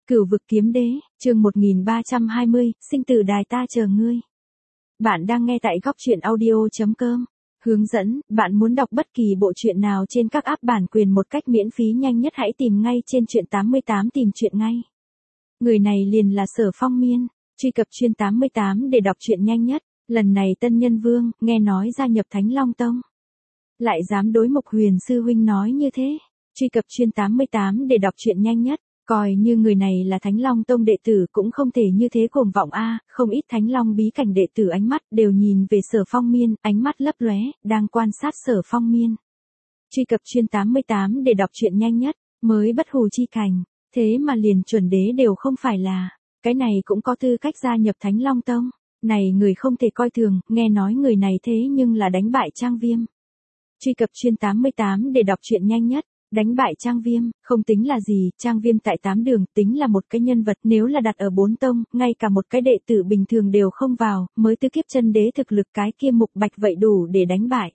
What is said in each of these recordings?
Cửu vực kiếm đế, chương 1320, sinh tử đài ta chờ ngươi. Bạn đang nghe tại góc truyện audio.com. Hướng dẫn, bạn muốn đọc bất kỳ bộ truyện nào trên các app bản quyền một cách miễn phí nhanh nhất hãy tìm ngay trên truyện 88 tìm truyện ngay. Người này liền là Sở Phong Miên, truy cập truyện 88 để đọc truyện nhanh nhất, lần này Tân Nhân Vương, nghe nói gia nhập Thánh Long Tông. Lại dám đối Mục Huyền sư huynh nói như thế, truy cập truyện 88 để đọc truyện nhanh nhất. Coi như người này là Thánh Long Tông đệ tử cũng không thể như thế cuồng vọng a, không ít Thánh Long bí cảnh đệ tử ánh mắt đều nhìn về Sở Phong Miên, ánh mắt lấp lóe, đang quan sát Sở Phong Miên. Truy cập truyện 88 để đọc truyện nhanh nhất, mới bất hủ chi cảnh, thế mà liền chuẩn đế đều không phải là, cái này cũng có tư cách gia nhập Thánh Long Tông, này người không thể coi thường, nghe nói người này thế nhưng là đánh bại Trang Viêm. Truy cập truyện 88 để đọc truyện nhanh nhất. Đánh bại Trang Viêm, không tính là gì, Trang Viêm tại 8 đường tính là một cái nhân vật, nếu là đặt ở 4 tông, ngay cả một cái đệ tử bình thường đều không vào, mới tư kiếp chân đế thực lực cái kia Mục Bạch vậy đủ để đánh bại.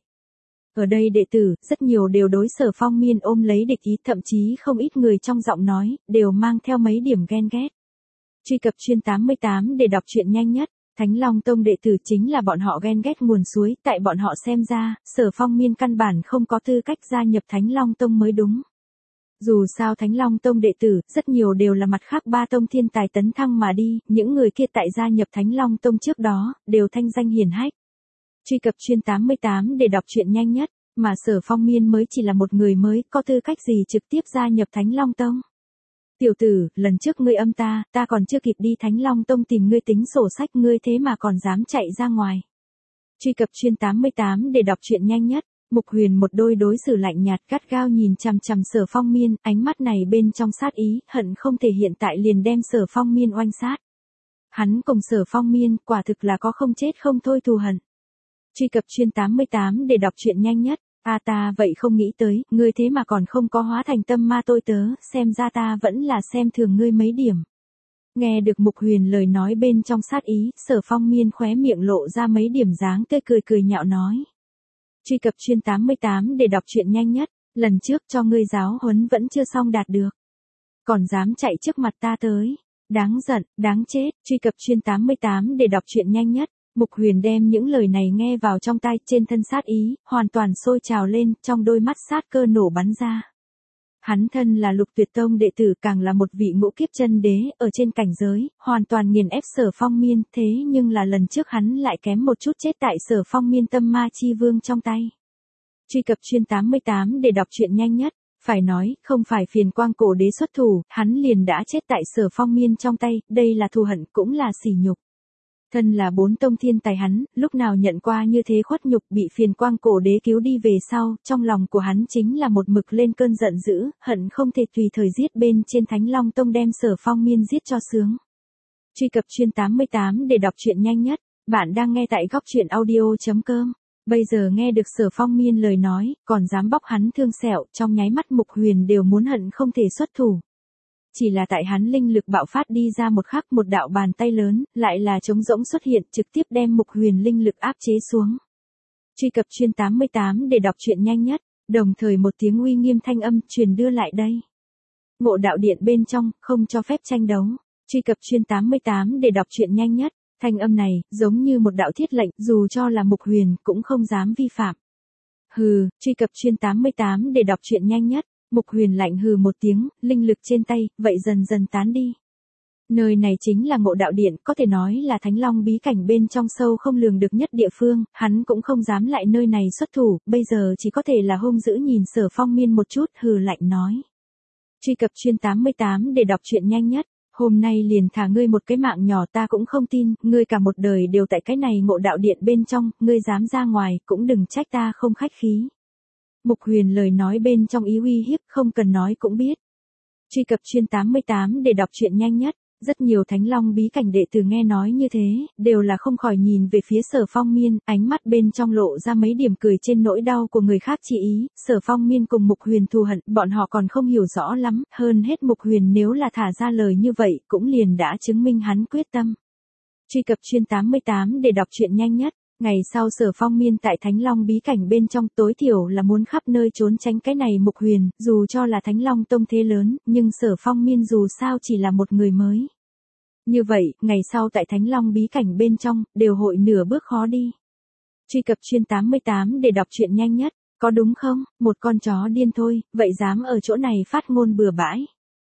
Ở đây đệ tử, rất nhiều đều đối Sở Phong Miên ôm lấy địch ý, thậm chí không ít người trong giọng nói, đều mang theo mấy điểm ghen ghét. Truy cập truyện 88 để đọc truyện nhanh nhất. Thánh Long Tông đệ tử chính là bọn họ ghen ghét nguồn suối, tại bọn họ xem ra, Sở Phong Miên căn bản không có tư cách gia nhập Thánh Long Tông mới đúng. Dù sao Thánh Long Tông đệ tử, rất nhiều đều là mặt khác ba tông thiên tài tấn thăng mà đi, những người kia tại gia nhập Thánh Long Tông trước đó, đều thanh danh hiển hách. Truy cập truyện 88 để đọc truyện nhanh nhất, mà Sở Phong Miên mới chỉ là một người mới, có tư cách gì trực tiếp gia nhập Thánh Long Tông. Tiểu tử, lần trước ngươi âm ta còn chưa kịp đi Thánh Long Tông tìm ngươi tính sổ sách ngươi thế mà còn dám chạy ra ngoài. Truy cập truyện 88 để đọc truyện nhanh nhất, Mục Huyền một đôi đối xử lạnh nhạt gắt gao nhìn chằm chằm Sở Phong Miên, ánh mắt này bên trong sát ý, hận không thể hiện tại liền đem Sở Phong Miên oanh sát. Hắn cùng Sở Phong Miên quả thực là có không chết không thôi thù hận. Truy cập truyện 88 để đọc truyện nhanh nhất. Ta vậy không nghĩ tới, ngươi thế mà còn không có hóa thành tâm ma tôi tớ, xem ra ta vẫn là xem thường ngươi mấy điểm. Nghe được Mục Huyền lời nói bên trong sát ý, Sở Phong Miên khóe miệng lộ ra mấy điểm dáng tươi cười nhạo nói. Truy cập truyện 88 để đọc truyện nhanh nhất, lần trước cho ngươi giáo huấn vẫn chưa xong đạt được. Còn dám chạy trước mặt ta tới, đáng giận, đáng chết, truy cập truyện 88 để đọc truyện nhanh nhất. Mục Huyền đem những lời này nghe vào trong tai, trên thân sát ý, hoàn toàn sôi trào lên, trong đôi mắt sát cơ nổ bắn ra. Hắn thân là Lục Tuyệt Tông đệ tử, càng là một vị ngũ kiếp chân đế, ở trên cảnh giới, hoàn toàn nghiền ép Sở Phong Miên, thế nhưng là lần trước hắn lại kém một chút chết tại Sở Phong Miên tâm ma chi vương trong tay. Truy cập truyện 88 để đọc truyện nhanh nhất. Phải nói, không phải Phiền Quang Cổ Đế xuất thủ, hắn liền đã chết tại Sở Phong Miên trong tay, đây là thù hận cũng là sỉ nhục. Thân là 4 tông thiên tài hắn, lúc nào nhận qua như thế khuất nhục, bị Phiền Quang Cổ Đế cứu đi về sau, trong lòng của hắn chính là một mực lên cơn giận dữ, hận không thể tùy thời giết bên trên Thánh Long Tông đem Sở Phong Miên giết cho sướng. Truy cập truyện 88 để đọc truyện nhanh nhất, bạn đang nghe tại góc truyện audio.com. Bây giờ nghe được Sở Phong Miên lời nói, còn dám bóc hắn thương sẹo, trong nháy mắt Mục Huyền đều muốn hận không thể xuất thủ. Chỉ là tại hắn linh lực bạo phát đi ra một khắc, một đạo bàn tay lớn, lại là trống rỗng xuất hiện, trực tiếp đem Mục Huyền linh lực áp chế xuống. Truy cập truyện 88 để đọc truyện nhanh nhất, đồng thời một tiếng uy nghiêm thanh âm truyền đưa lại đây. Ngộ đạo điện bên trong, không cho phép tranh đấu. Truy cập truyện 88 để đọc truyện nhanh nhất, thanh âm này, giống như một đạo thiết lệnh, dù cho là Mục Huyền, cũng không dám vi phạm. Hừ, truy cập truyện 88 để đọc truyện nhanh nhất. Mục Huyền lạnh hừ một tiếng, linh lực trên tay, vậy dần dần tán đi. Nơi này chính là Ngộ Đạo Điện, có thể nói là Thánh Long bí cảnh bên trong sâu không lường được nhất địa phương, hắn cũng không dám lại nơi này xuất thủ, bây giờ chỉ có thể là hung dữ nhìn Sở Phong Miên một chút, hừ lạnh nói. Truy cập truyện 88 để đọc truyện nhanh nhất, hôm nay liền thả ngươi một cái mạng nhỏ ta cũng không tin, ngươi cả một đời đều tại cái này Ngộ Đạo Điện bên trong, ngươi dám ra ngoài, cũng đừng trách ta không khách khí. Mục Huyền lời nói bên trong ý uy hiếp, không cần nói cũng biết. Truy cập truyện 88 để đọc truyện nhanh nhất, rất nhiều Thánh Long bí cảnh đệ tử nghe nói như thế, đều là không khỏi nhìn về phía Sở Phong Miên, ánh mắt bên trong lộ ra mấy điểm cười trên nỗi đau của người khác chỉ ý, Sở Phong Miên cùng Mục Huyền thù hận, bọn họ còn không hiểu rõ lắm, hơn hết Mục Huyền nếu là thả ra lời như vậy, cũng liền đã chứng minh hắn quyết tâm. Truy cập truyện 88 để đọc truyện nhanh nhất. Ngày sau Sở Phong Miên tại Thánh Long bí cảnh bên trong tối thiểu là muốn khắp nơi trốn tránh cái này Mục Huyền, dù cho là Thánh Long tông thế lớn, nhưng Sở Phong Miên dù sao chỉ là một người mới. Như vậy, ngày sau tại Thánh Long bí cảnh bên trong, đều hội nửa bước khó đi. Truy cập chuyên 88 để đọc truyện nhanh nhất, có đúng không? Một con chó điên thôi, vậy dám ở chỗ này phát ngôn bừa bãi.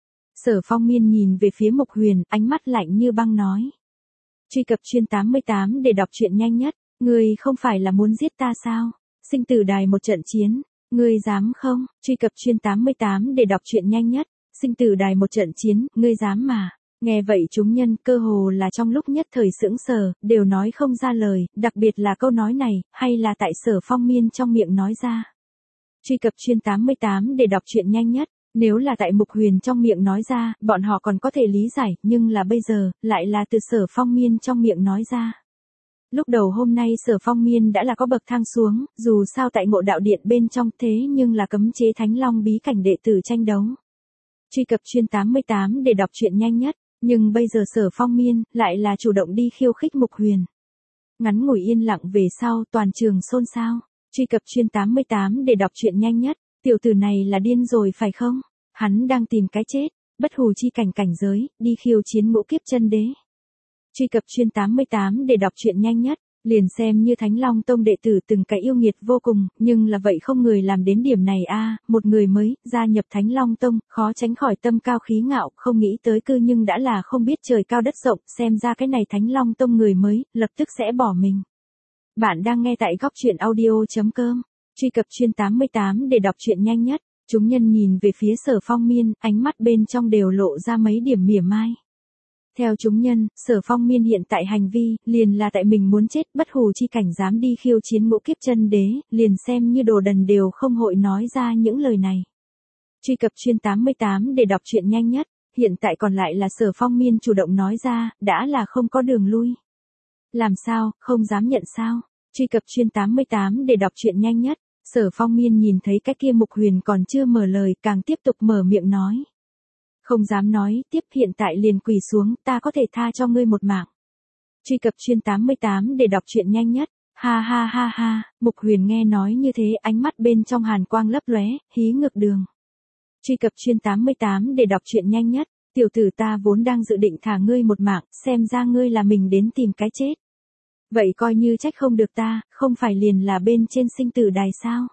Sở Phong Miên nhìn về phía Mục Huyền, ánh mắt lạnh như băng nói. Truy cập chuyên 88 để đọc truyện nhanh nhất, ngươi không phải là muốn giết ta sao? Sinh tử đài một trận chiến, ngươi dám không? Truy cập chuyên 88 để đọc truyện nhanh nhất, sinh tử đài một trận chiến, ngươi dám mà. Nghe vậy chúng nhân cơ hồ là trong lúc nhất thời sững sờ, đều nói không ra lời, đặc biệt là câu nói này, hay là tại Sở Phong Miên trong miệng nói ra. Truy cập chuyên 88 để đọc truyện nhanh nhất, nếu là tại Mục Huyền trong miệng nói ra, bọn họ còn có thể lý giải, nhưng là bây giờ, lại là từ Sở Phong Miên trong miệng nói ra. Lúc đầu hôm nay Sở Phong Miên đã là có bậc thang xuống, dù sao tại Ngộ Đạo Điện bên trong thế nhưng là cấm chế Thánh Long bí cảnh đệ tử tranh đấu. Truy cập chuyên 88 để đọc truyện nhanh nhất. Nhưng bây giờ Sở Phong Miên lại là chủ động đi khiêu khích Mục Huyền. Ngắn ngủi yên lặng về sau toàn trường xôn xao. Truy cập chuyên 88 để đọc truyện nhanh nhất. Tiểu tử này là điên rồi phải không? Hắn đang tìm cái chết. Bất hủ chi cảnh cảnh giới, đi khiêu chiến ngũ kiếp chân đế. Truy cập chuyên 88 để đọc truyện nhanh nhất. Liền xem như Thánh Long tông đệ tử từng cái yêu nghiệt vô cùng, nhưng là vậy không người làm đến điểm này a, một người mới gia nhập Thánh Long tông, khó tránh khỏi tâm cao khí ngạo, không nghĩ tới cư nhưng đã là không biết trời cao đất rộng, xem ra cái này Thánh Long tông người mới, lập tức sẽ bỏ mình. Bạn đang nghe tại góc truyện audio.com. Truy cập chuyên 88 để đọc truyện nhanh nhất. Chúng nhân nhìn về phía Sở Phong Miên, ánh mắt bên trong đều lộ ra mấy điểm mỉa mai. Theo chúng nhân, Sở Phong Miên hiện tại hành vi, liền là tại mình muốn chết, bất hủ chi cảnh dám đi khiêu chiến ngũ kiếp chân đế, liền xem như đồ đần đều không hội nói ra những lời này. Truy cập chuyên 88 để đọc truyện nhanh nhất, hiện tại còn lại là Sở Phong Miên chủ động nói ra, đã là không có đường lui. Làm sao, không dám nhận sao? Truy cập chuyên 88 để đọc truyện nhanh nhất, Sở Phong Miên nhìn thấy cái kia Mục Huyền còn chưa mở lời, càng tiếp tục mở miệng nói. Không dám nói, tiếp hiện tại liền quỳ xuống, ta có thể tha cho ngươi một mạng. Truy cập chuyên 88 để đọc truyện nhanh nhất, ha ha ha ha, Mục Huyền nghe nói như thế ánh mắt bên trong hàn quang lấp lóe, hí ngược đường. Truy cập chuyên 88 để đọc truyện nhanh nhất, tiểu tử ta vốn đang dự định thả ngươi một mạng, xem ra ngươi là mình đến tìm cái chết. Vậy coi như trách không được ta, không phải liền là bên trên sinh tử đài sao?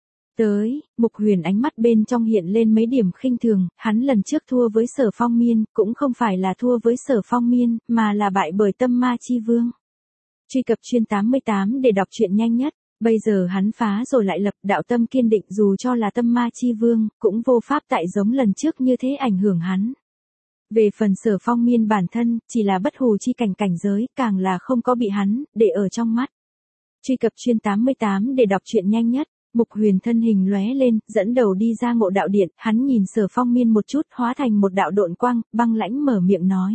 Tới, Mục Huyền ánh mắt bên trong hiện lên mấy điểm khinh thường, hắn lần trước thua với Sở Phong Miên, cũng không phải là thua với Sở Phong Miên, mà là bại bởi Tâm Ma Chi Vương. Truy cập chuyên 88 để đọc truyện nhanh nhất, bây giờ hắn phá rồi lại lập, đạo tâm kiên định, dù cho là Tâm Ma Chi Vương, cũng vô pháp tại giống lần trước như thế ảnh hưởng hắn. Về phần Sở Phong Miên bản thân, chỉ là bất hủ chi cảnh cảnh giới, càng là không có bị hắn để ở trong mắt. Truy cập chuyên 88 để đọc truyện nhanh nhất. Mục Huyền thân hình lóe lên, dẫn đầu đi ra Ngộ Đạo Điện, hắn nhìn Sở Phong Miên một chút, hóa thành một đạo độn quang, băng lãnh mở miệng nói.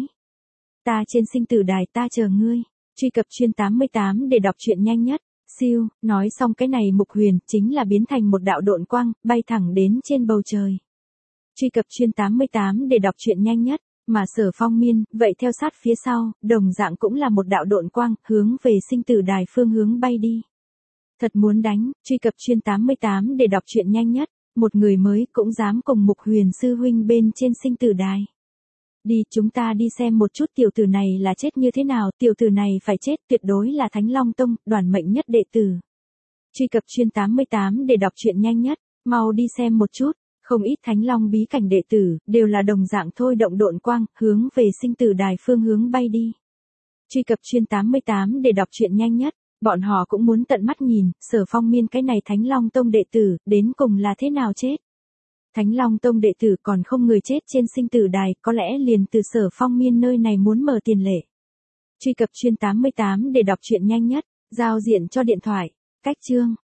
Ta trên sinh tử đài, ta chờ ngươi. Truy cập chuyên 88 để đọc truyện nhanh nhất. Siêu, nói xong cái này Mục Huyền, chính là biến thành một đạo độn quang, bay thẳng đến trên bầu trời. Truy cập chuyên 88 để đọc truyện nhanh nhất, mà Sở Phong Miên, vậy theo sát phía sau, đồng dạng cũng là một đạo độn quang, hướng về sinh tử đài phương hướng bay đi. Thật muốn đánh, truy cập chuyên 88 để đọc truyện nhanh nhất, một người mới cũng dám cùng Mục Huyền sư huynh bên trên sinh tử đài. Đi, chúng ta đi xem một chút tiểu tử này là chết như thế nào, tiểu tử này phải chết, tuyệt đối là Thánh Long tông, đoàn mệnh nhất đệ tử. Truy cập chuyên 88 để đọc truyện nhanh nhất, mau đi xem một chút, không ít Thánh Long bí cảnh đệ tử, đều là đồng dạng thôi động độn quang, hướng về sinh tử đài phương hướng bay đi. Truy cập chuyên 88 để đọc truyện nhanh nhất. Bọn họ cũng muốn tận mắt nhìn, Sở Phong Miên cái này Thánh Long tông đệ tử, đến cùng là thế nào chết. Thánh Long tông đệ tử còn không người chết trên sinh tử đài, có lẽ liền từ Sở Phong Miên nơi này muốn mở tiền lệ. Truy cập chuyên 88 để đọc truyện nhanh nhất, giao diện cho điện thoại, cách chương.